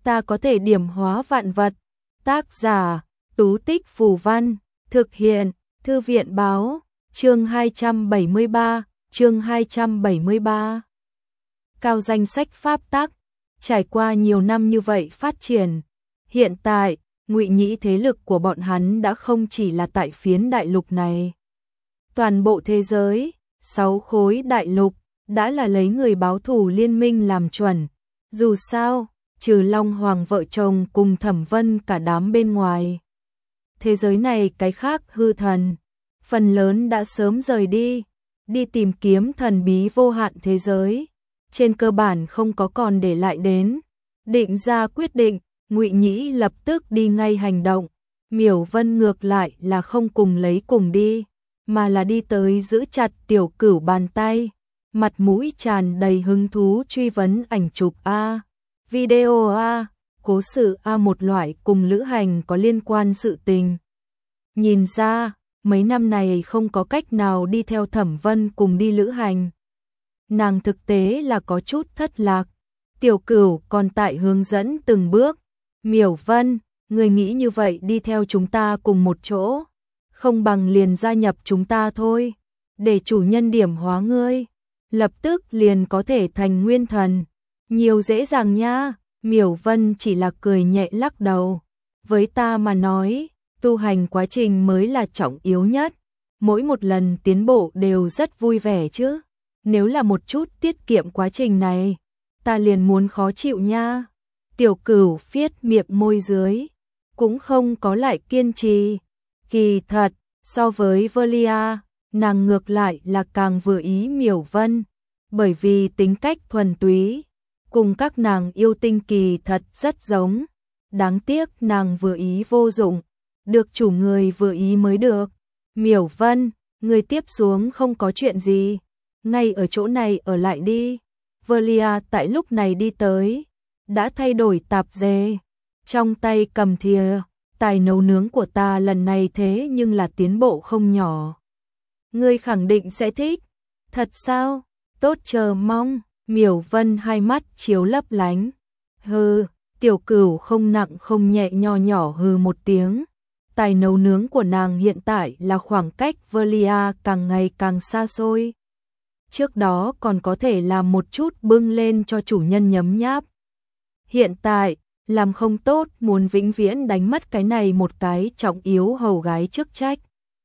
ta có thể điểm hóa vạn vật. Tác giả, Tú Tích Phù Văn, thực hiện, Thư viện Báo, chương 273, chương 273. Cao danh sách pháp tắc, trải qua nhiều năm như vậy phát triển, hiện tại, Ngụy Nhĩ thế lực của bọn hắn đã không chỉ là tại phiến đại lục này. Toàn bộ thế giới, 6 khối đại lục, đã là lấy người báo thù liên minh làm chuẩn. Dù sao, trừ Long Hoàng vợ chồng cùng Thẩm Vân cả đám bên ngoài. Thế giới này cái khác hư thần, phần lớn đã sớm rời đi tìm kiếm thần bí vô hạn thế giới. Trên cơ bản không có còn để lại đến. Định ra quyết định, Ngụy Nhĩ lập tức đi ngay hành động. Miểu Vân ngược lại là không cùng lấy cùng đi, mà là đi tới giữ chặt Tiểu Cửu bàn tay, mặt mũi tràn đầy hứng thú truy vấn ảnh chụp A, video A, cố sự A, một loại cùng lữ hành có liên quan sự tình. Nhìn ra, mấy năm này không có cách nào đi theo Thẩm Vân cùng đi lữ hành. Nàng thực tế là có chút thất lạc. Tiểu Cửu còn tại hướng dẫn từng bước. Miểu Vân, người nghĩ như vậy đi theo chúng ta cùng một chỗ, không bằng liền gia nhập chúng ta thôi, để chủ nhân điểm hóa ngươi, lập tức liền có thể thành nguyên thần. Nhiều dễ dàng nha. Miểu Vân chỉ là cười nhẹ lắc đầu. Với ta mà nói, tu hành quá trình mới là trọng yếu nhất. Mỗi một lần tiến bộ đều rất vui vẻ chứ. Nếu là một chút tiết kiệm quá trình này, ta liền muốn khó chịu nha. Tiểu Cửu phiết miệng môi dưới, cũng không có lại kiên trì. Kỳ thật, so với Velia, nàng ngược lại là càng vừa ý Miểu Vân, bởi vì tính cách thuần túy, cùng các nàng yêu tinh kỳ thật rất giống. Đáng tiếc nàng vừa ý vô dụng, được chủ người vừa ý mới được. Miểu Vân, người tiếp xuống không có chuyện gì, ngay ở chỗ này ở lại đi. Velia tại lúc này đi tới, đã thay đổi tạp dề, trong tay cầm thìa. Tài nấu nướng của ta lần này thế nhưng là tiến bộ không nhỏ. Ngươi khẳng định sẽ thích. Thật sao? Tốt, chờ mong. Miểu Vân hai mắt chiếu lấp lánh. Hừ, Tiểu Cửu không nặng không nhẹ nho nhỏ hừ một tiếng. Tài nấu nướng của nàng hiện tại là khoảng cách Velia càng ngày càng xa xôi. Trước đó còn có thể làm một chút bưng lên cho chủ nhân nhấm nháp. Hiện tại, làm không tốt muốn vĩnh viễn đánh mất cái này một cái trọng yếu hầu gái chức trách.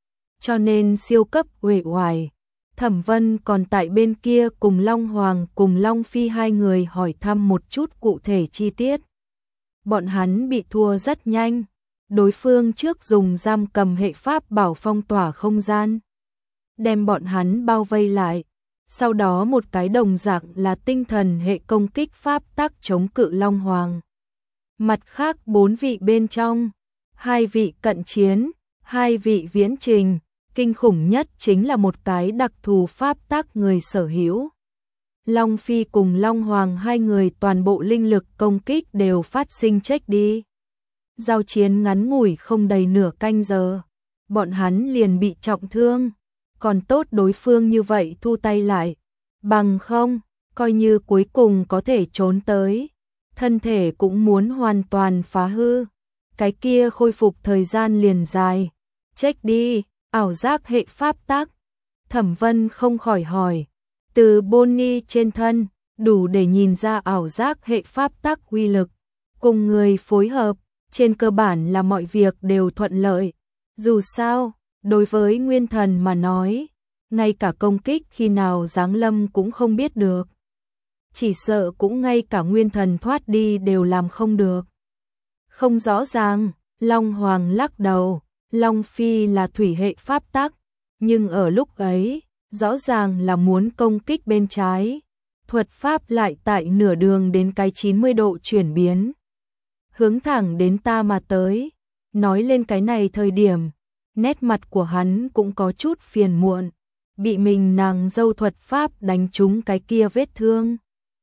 Cho nên siêu cấp uể oải. Thẩm Vân còn tại bên kia cùng Long Hoàng cùng Long Phi hai người hỏi thăm một chút cụ thể chi tiết. Bọn hắn bị thua rất nhanh. Đối phương trước dùng giam cầm hệ pháp bảo phong tỏa không gian, đem bọn hắn bao vây lại. Sau đó một cái đồng dạng là tinh thần hệ công kích pháp tắc chống cự Long Hoàng. Mặt khác 4 vị bên trong, 2 vị cận chiến, 2 vị viễn trình, kinh khủng nhất chính là một cái đặc thù pháp tắc người sở hữu. Long Phi cùng Long Hoàng hai người toàn bộ linh lực công kích đều phát sinh chết đi. Giao chiến ngắn ngủi không đầy nửa canh giờ, bọn hắn liền bị trọng thương, còn tốt đối phương như vậy thu tay lại, bằng không, coi như cuối cùng có thể trốn tới, thân thể cũng muốn hoàn toàn phá hư, cái kia khôi phục thời gian liền dài. Chết đi, ảo giác hệ pháp tắc. Thẩm Vân không khỏi hỏi, từ Bonnie trên thân, đủ để nhìn ra ảo giác hệ pháp tắc uy lực, cùng người phối hợp, trên cơ bản là mọi việc đều thuận lợi. Dù sao, đối với nguyên thần mà nói, ngay cả công kích khi nào giáng lâm cũng không biết được. Chỉ sợ cũng ngay cả nguyên thần thoát đi đều làm không được. Không rõ ràng, Long Hoàng lắc đầu, Long Phi là thủy hệ pháp tắc, nhưng ở lúc ấy, rõ ràng là muốn công kích bên trái. Thuật pháp lại tại nửa đường đến cái 90 độ chuyển biến, hướng thẳng đến ta mà tới. Nói lên cái này thời điểm, nét mặt của hắn cũng có chút phiền muộn, bị mình nàng dâu thuật pháp đánh trúng cái kia vết thương.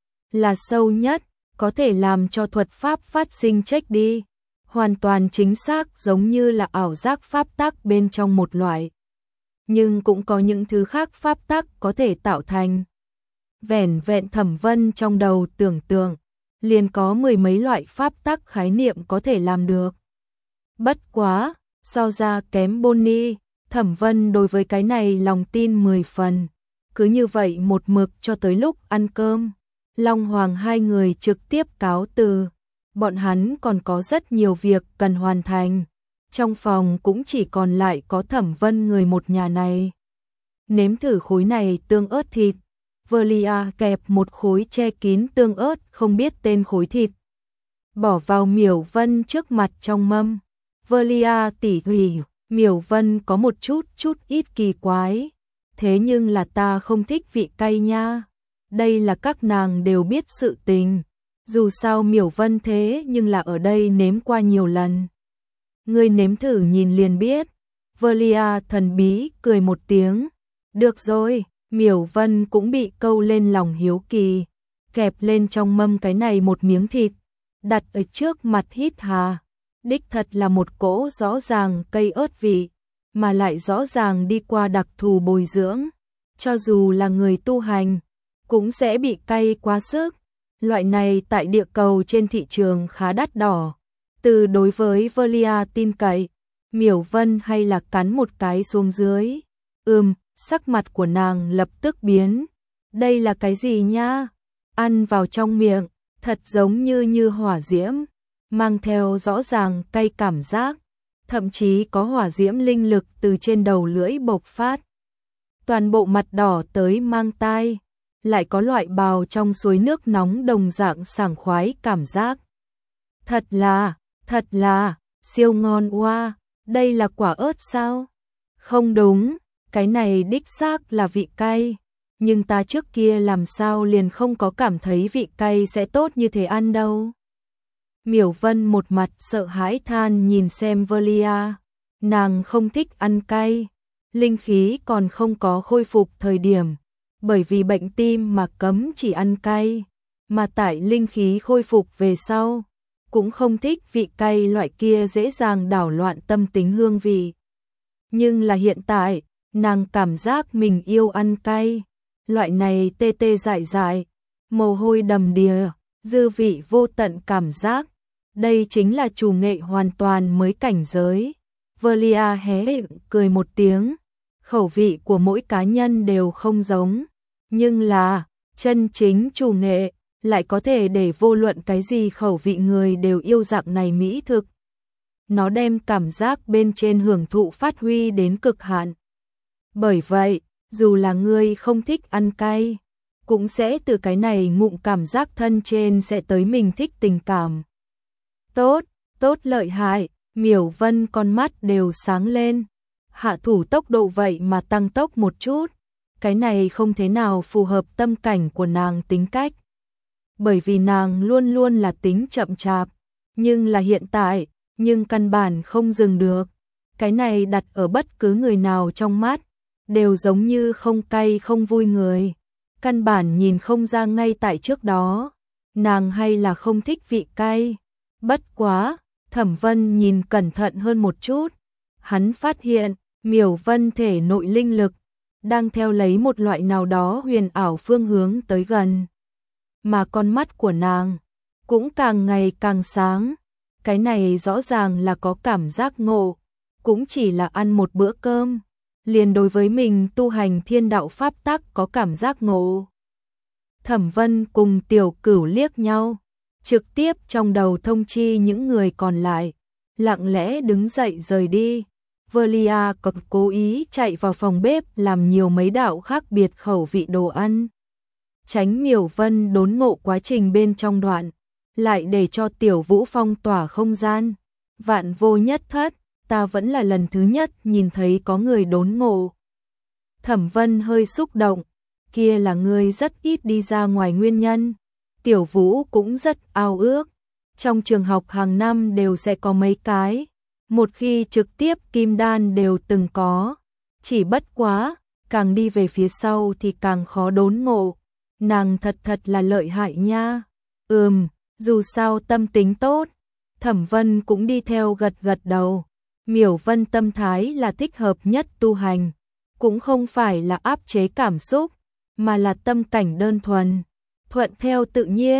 Là sâu nhất, có thể làm cho thuật pháp phát sinh chết đi. Hoàn toàn chính xác giống như là ảo giác pháp tắc bên trong một loại. Nhưng cũng có những thứ khác pháp tắc có thể tạo thành. Vẻn vẹn Thẩm Vân trong đầu tưởng tượng, liền có mười mấy loại pháp tắc khái niệm có thể làm được. Bất quá, so ra kém Bonnie, Thẩm Vân đối với cái này lòng tin 10 phần. Cứ như vậy một mực cho tới lúc ăn cơm, Long Hoàng hai người trực tiếp cáo từ. Bọn hắn còn có rất nhiều việc cần hoàn thành. Trong phòng cũng chỉ còn lại có Thẩm Vân người một nhà này. Nếm thử khối này tương ớt thịt. Velia kẹp một khối che kín tương ớt không biết tên khối thịt. Bỏ vào Miểu Vân trước mặt trong mâm. Velia tỉ thủy, Miểu Vân có một chút ít kỳ quái. Thế nhưng là ta không thích vị cay nha. Đây là các nàng đều biết sự tình. Dù sao Miểu Vân thế nhưng là ở đây nếm qua nhiều lần. Ngươi nếm thử nhìn liền biết. Velia thần bí cười một tiếng. Được rồi, Miểu Vân cũng bị câu lên lòng hiếu kỳ. Kẹp lên trong mâm cái này một miếng thịt. Đặt ở trước mặt hít hà. Đích thật là một cỗ rõ ràng cây ớt vị. Mà lại rõ ràng đi qua đặc thù bồi dưỡng. Cho dù là người tu hành, cũng sẽ bị cay quá sức. Loại này tại địa cầu trên thị trường khá đắt đỏ. Từ đối với Velia tin cậy, Miểu Vân hay là cắn một cái xuống dưới. Sắc mặt của nàng lập tức biến. Đây là cái gì nha? Ăn vào trong miệng, thật giống như hỏa diễm, mang theo rõ ràng cay cảm giác, thậm chí có hỏa diễm linh lực từ trên đầu lưỡi bộc phát. Toàn bộ mặt đỏ tới mang tai, lại có loại bào trong suối nước nóng đồng dạng sảng khoái cảm giác. Thật là, siêu ngon oa, đây là quả ớt sao? Không đúng, cái này đích xác là vị cay, nhưng ta trước kia làm sao liền không có cảm thấy vị cay sẽ tốt như thế ăn đâu. Miểu Vân một mặt sợ hãi than nhìn xem Velia, nàng không thích ăn cay, linh khí còn không có khôi phục thời điểm, bởi vì bệnh tim mà cấm chỉ ăn cay, mà tại linh khí khôi phục về sau, cũng không thích vị cay loại kia dễ dàng đảo loạn tâm tính hương vị. Nhưng là hiện tại, nàng cảm giác mình yêu ăn cay, loại này tê tê dại dại, mồ hôi đầm đìa, dư vị vô tận cảm giác. Đây chính là chủ nghệ hoàn toàn mới cảnh giới. Velia hé miệng cười một tiếng, khẩu vị của mỗi cá nhân đều không giống, nhưng là chân chính chủ nghệ lại có thể để vô luận cái gì khẩu vị người đều yêu dạng này mỹ thực. Nó đem cảm giác bên trên hưởng thụ phát huy đến cực hạn. Bởi vậy, dù là ngươi không thích ăn cay, cũng sẽ từ cái này ngụm cảm giác thân trên sẽ tới mình thích tình cảm. Tốt lợi hại, Miểu Vân con mắt đều sáng lên. Hạ thủ tốc độ vậy mà tăng tốc một chút. Cái này không thế nào phù hợp tâm cảnh của nàng tính cách. Bởi vì nàng luôn luôn là tính chậm chạp. Nhưng là hiện tại, nhưng căn bản không dừng được. Cái này đặt ở bất cứ người nào trong mắt, đều giống như không cay không vui người. Căn bản nhìn không ra ngay tại trước đó, nàng hay là không thích vị cay. Bất quá, Thẩm Vân nhìn cẩn thận hơn một chút. Hắn phát hiện, Miểu Vân thể nội linh lực, đang theo lấy một loại nào đó huyền ảo phương hướng tới gần. Mà con mắt của nàng, cũng càng ngày càng sáng. Cái này rõ ràng là có cảm giác ngộ, cũng chỉ là ăn một bữa cơm. Liền đối với mình tu hành thiên đạo pháp tắc có cảm giác ngộ. Thẩm Vân cùng Tiểu Cửu liếc nhau, trực tiếp trong đầu thông chi những người còn lại, lặng lẽ đứng dậy rời đi. Velia còn cố ý chạy vào phòng bếp làm nhiều mấy đạo khác biệt khẩu vị đồ ăn. Tránh Miểu Vân đốn ngộ quá trình bên trong đoạn, lại để cho Tiểu Vũ phong tỏa không gian. Vạn vô nhất thất, ta vẫn là lần thứ nhất nhìn thấy có người đốn ngộ. Thẩm Vân hơi xúc động, kia là người rất ít đi ra ngoài nguyên nhân. Tiểu Vũ cũng rất ao ước. Trong trường học hàng năm đều sẽ có mấy cái. Một khi trực tiếp kim đan đều từng có. Chỉ bất quá, càng đi về phía sau thì càng khó đốn ngộ. Nàng thật là lợi hại nha. Dù sao tâm tính tốt. Thẩm Vân cũng đi theo gật đầu. Miểu Vân tâm thái là thích hợp nhất tu hành. Cũng không phải là áp chế cảm xúc, mà là tâm cảnh đơn thuần. Thuận theo tự nhiên,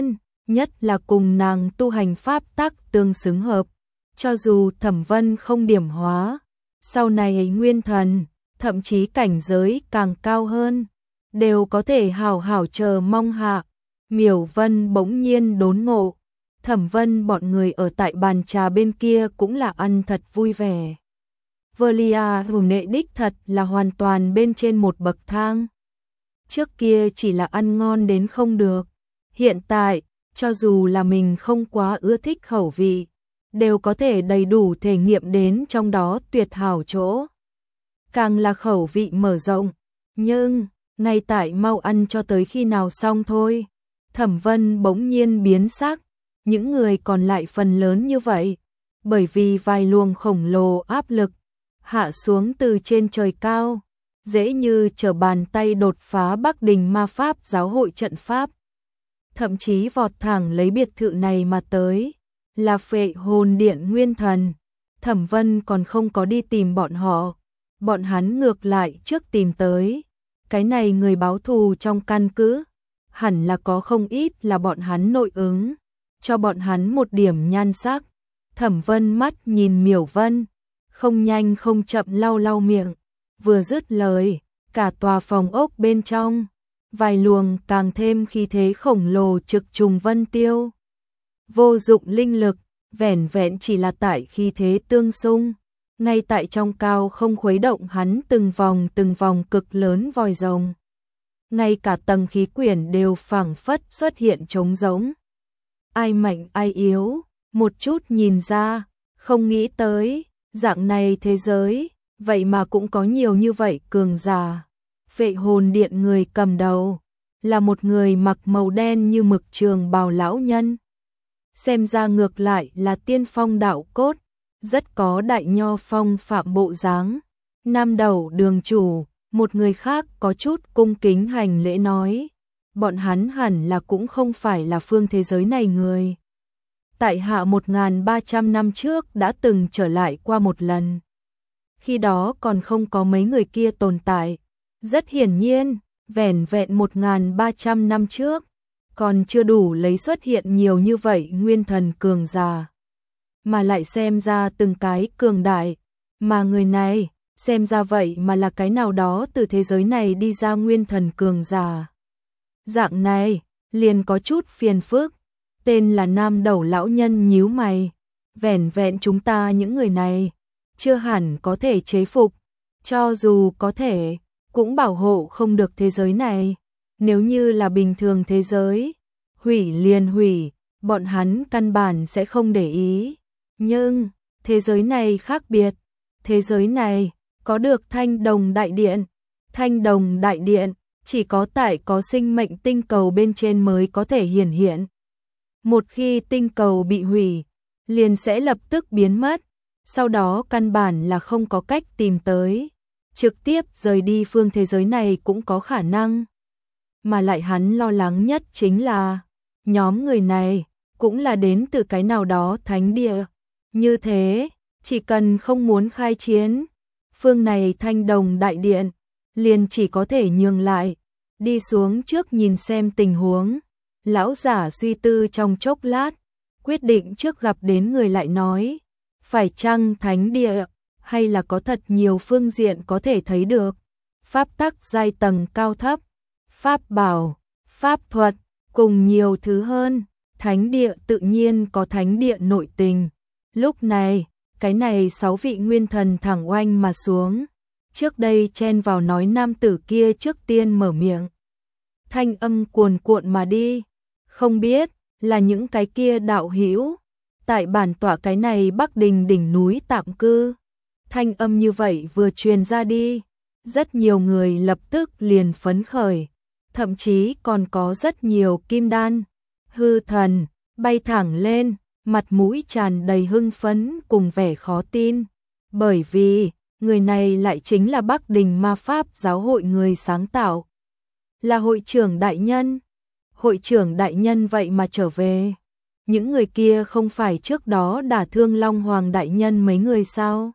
nhất là cùng nàng tu hành pháp tắc tương xứng hợp. Cho dù Thẩm Vân không điểm hóa, sau này ấy nguyên thần, thậm chí cảnh giới càng cao hơn, đều có thể hảo hảo chờ mong hạ. Miểu Vân bỗng nhiên đốn ngộ, Thẩm Vân bọn người ở tại bàn trà bên kia cũng là ăn thật vui vẻ. Velia hùng nệ đích thật là hoàn toàn bên trên một bậc thang. Trước kia chỉ là ăn ngon đến không được, hiện tại, cho dù là mình không quá ưa thích khẩu vị, đều có thể đầy đủ thể nghiệm đến trong đó tuyệt hảo chỗ. Càng là khẩu vị mở rộng, nhưng, ngay tại mau ăn cho tới khi nào xong thôi. Thẩm Vân bỗng nhiên biến sắc, những người còn lại phần lớn như vậy, bởi vì vài luồng khổng lồ áp lực, hạ xuống từ trên trời cao, dễ như trở bàn tay đột phá Bắc Đình Ma Pháp Giáo hội trận pháp. Thậm chí vọt thẳng lấy biệt thự này mà tới, là Phệ Hồn Điện Nguyên Thần. Thẩm Vân còn không có đi tìm bọn hắn ngược lại trước tìm tới. Cái này người báo thù trong căn cứ, hẳn là có không ít là bọn hắn nội ứng, cho bọn hắn một điểm nhan sắc. Thẩm Vân mắt nhìn Miểu Vân, không nhanh không chậm lau lau miệng, vừa dứt lời, cả tòa phòng ốc bên trong, vài luồng càng thêm khí thế khổng lồ trực trùng vân tiêu. Vô dụng linh lực, vẻn vẹn chỉ là tại khí thế tương xung, ngay tại trong cao không khuấy động hắn từng vòng cực lớn vòi rồng. Ngay cả tầng khí quyển đều phảng phất xuất hiện trống rỗng. Ai mạnh ai yếu, một chút nhìn ra, không nghĩ tới, dạng này thế giới, vậy mà cũng có nhiều như vậy cường giả. Phệ Hồn Điện người cầm đầu, là một người mặc màu đen như mực trường bào lão nhân. Xem ra ngược lại là tiên phong đạo cốt, rất có đại nho phong phạm bộ dáng. Nam đầu đường chủ, một người khác có chút cung kính hành lễ nói, bọn hắn hẳn là cũng không phải là phương thế giới này người. Tại hạ 1300 năm trước đã từng trở lại qua một lần. Khi đó còn không có mấy người kia tồn tại. Rất hiển nhiên, vẻn vẹn 1300 năm trước, còn chưa đủ lấy xuất hiện nhiều như vậy nguyên thần cường giả. Mà lại xem ra từng cái cường đại, mà người này, xem ra vậy mà là cái nào đó từ thế giới này đi ra nguyên thần cường giả. Dạng này, liền có chút phiền phức, tên là Nam đầu lão nhân nhíu mày, vẻn vẹn chúng ta những người này, chưa hẳn có thể chế phục, cho dù có thể, cũng bảo hộ không được thế giới này. Nếu như là bình thường thế giới, hủy liền hủy, bọn hắn căn bản sẽ không để ý. Nhưng, thế giới này khác biệt, thế giới này có được Thanh Đồng Đại Điện. Thanh Đồng Đại Điện chỉ có tại có sinh mệnh tinh cầu bên trên mới có thể hiển hiện. Một khi tinh cầu bị hủy, liền sẽ lập tức biến mất, sau đó căn bản là không có cách tìm tới, trực tiếp rời đi phương thế giới này cũng có khả năng. Mà lại hắn lo lắng nhất chính là, nhóm người này cũng là đến từ cái nào đó thánh địa. Như thế, chỉ cần không muốn khai chiến, phương này Thanh Đồng Đại Điện, liền chỉ có thể nhường lại, đi xuống trước nhìn xem tình huống. Lão giả suy tư trong chốc lát, quyết định trước gặp đến người lại nói, phải chăng thánh địa, hay là có thật nhiều phương diện có thể thấy được. Pháp tắc giai tầng cao thấp, pháp bảo, pháp thuật, cùng nhiều thứ hơn, thánh địa tự nhiên có thánh địa nội tình. Lúc này, cái này 6 vị nguyên thần thẳng oanh mà xuống, trước đây chen vào nói nam tử kia trước tiên mở miệng. Thanh âm cuồn cuộn mà đi, không biết là những cái kia đạo hữu tại bản tọa cái này Bắc Đình đỉnh núi tạm cư. Thanh âm như vậy vừa truyền ra đi, rất nhiều người lập tức liền phấn khởi, thậm chí còn có rất nhiều kim đan, hư thần, bay thẳng lên, mặt mũi tràn đầy hưng phấn cùng vẻ khó tin, bởi vì người này lại chính là Bắc Đình Ma Pháp Giáo hội người sáng tạo, là hội trưởng đại nhân. Hội trưởng đại nhân vậy mà trở về. Những người kia không phải trước đó đả thương Long Hoàng đại nhân mấy người sao?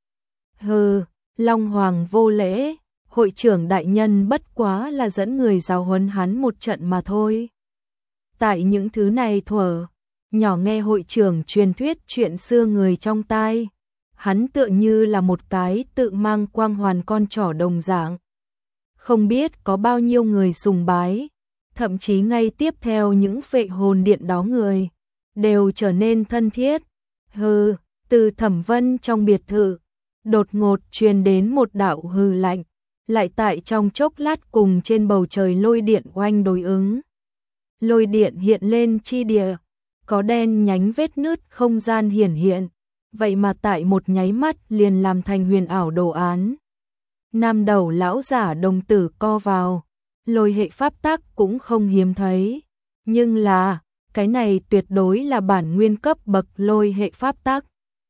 Hừ, Long Hoàng vô lễ, hội trưởng đại nhân bất quá là dẫn người giáo huấn hắn một trận mà thôi. Tại những thứ này thuở, nhỏ nghe hội trưởng truyền thuyết chuyện xưa người trong tai, hắn tựa như là một cái tự mang quang hoàn con trỏ đồng dạng. Không biết có bao nhiêu người sùng bái, thậm chí ngay tiếp theo những phệ hồn điện đó người, đều trở nên thân thiết. Hừ, từ Thẩm Vân trong biệt thự, đột ngột truyền đến một đạo hừ lạnh, lại tại trong chốc lát cùng trên bầu trời lôi điện oanh đối ứng. Lôi điện hiện lên chi địa, có đen nhánh vết nứt không gian hiển hiện, vậy mà tại một nháy mắt liền làm thành huyền ảo đồ án. Nam đầu lão giả đồng tử co vào, lôi hệ pháp tắc cũng không hiếm thấy, nhưng là, cái này tuyệt đối là bản nguyên cấp bậc lôi hệ pháp tắc.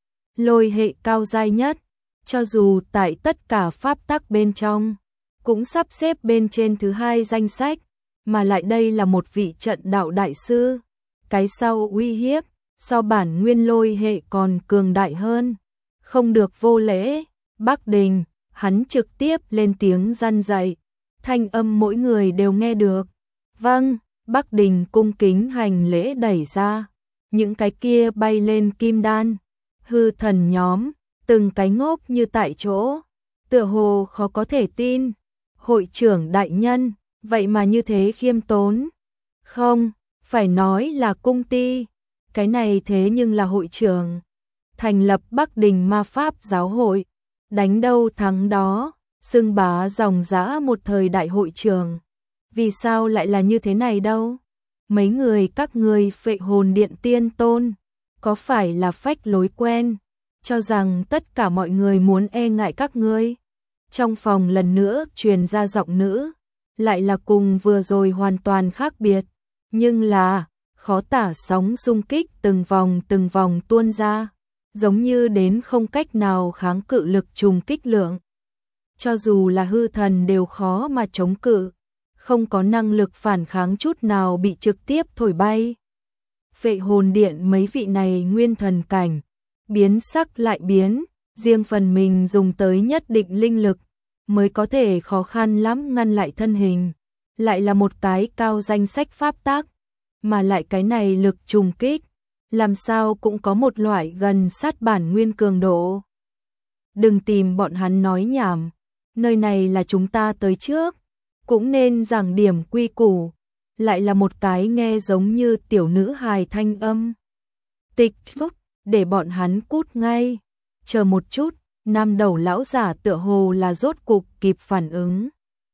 Lôi hệ cao giai nhất, cho dù tại tất cả pháp tắc bên trong, cũng sắp xếp bên trên thứ 2 danh sách, mà lại đây là một vị trận đạo đại sư. Cái sau uy hiếp, so bản nguyên lôi hệ còn cường đại hơn. Không được vô lễ, Bắc Đình, hắn trực tiếp lên tiếng răn dạy, thanh âm mỗi người đều nghe được. Vâng, Bắc Đình cung kính hành lễ đẩy ra, những cái kia bay lên kim đan, hư thần nhóm, từng cái ngốc như tại chỗ, tựa hồ khó có thể tin. Hội trưởng đại nhân, vậy mà như thế khiêm tốn. Không, phải nói là cung ti, cái này thế nhưng là hội trưởng. Thành lập Bắc Đình Ma Pháp Giáo hội, đánh đâu thắng đó, xưng bá dòng dã một thời đại hội trưởng. Vì sao lại là như thế này đâu? Mấy người các ngươi phệ hồn điện tiên tôn, có phải là phách lối quen, cho rằng tất cả mọi người muốn e ngại các ngươi? Trong phòng lần nữa truyền ra giọng nữ, lại là cùng vừa rồi hoàn toàn khác biệt, nhưng là khó tả sóng xung kích từng vòng tuôn ra, giống như đến không cách nào kháng cự lực trùng kích lượng. Cho dù là hư thần đều khó mà chống cự, không có năng lực phản kháng chút nào bị trực tiếp thổi bay. Phệ hồn điện mấy vị này nguyên thần cảnh, biến sắc lại biến, riêng phần mình dùng tới nhất định linh lực, mới có thể khó khăn lắm ngăn lại thân hình. Lại là một cái cao danh sách pháp tác, mà lại cái này lực trùng kích, làm sao cũng có một loại gần sát bản nguyên cường độ. Đừng tìm bọn hắn nói nhảm, nơi này là chúng ta tới trước, cũng nên giảng điểm quy củ. Lại là một cái nghe giống như tiểu nữ hài thanh âm. Tịch thúc, để bọn hắn cút ngay. Chờ một chút, nam đầu lão giả tựa hồ là rốt cục kịp phản ứng.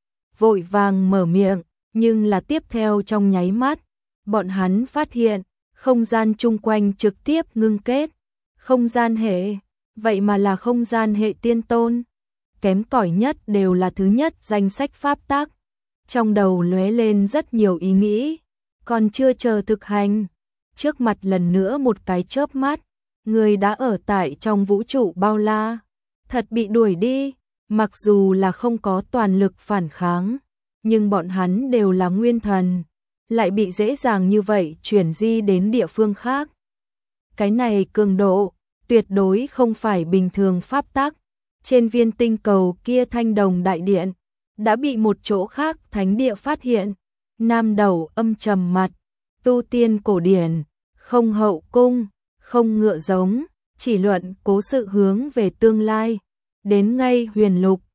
Vội vàng mở miệng, nhưng là tiếp theo trong nháy mắt, bọn hắn phát hiện, không gian chung quanh trực tiếp ngưng kết. Không gian hệ, vậy mà là không gian hệ tiên tôn. Kém cỏi nhất đều là thứ nhất danh sách pháp tác. Trong đầu lóe lên rất nhiều ý nghĩ, còn chưa chờ thực hành. Trước mặt lần nữa một cái chớp mắt, người đã ở tại trong vũ trụ bao la, thật bị đuổi đi, mặc dù là không có toàn lực phản kháng, nhưng bọn hắn đều là nguyên thần, lại bị dễ dàng như vậy chuyển di đến địa phương khác. Cái này cường độ, tuyệt đối không phải bình thường pháp tắc. Trên viên tinh cầu kia thanh đồng đại điện, đã bị một chỗ khác thánh địa phát hiện. Nam đầu âm trầm mặt, tu tiên cổ điển, không hậu cung, không ngựa giống, chỉ luận cố sự hướng về tương lai. Đến ngay huyền lục,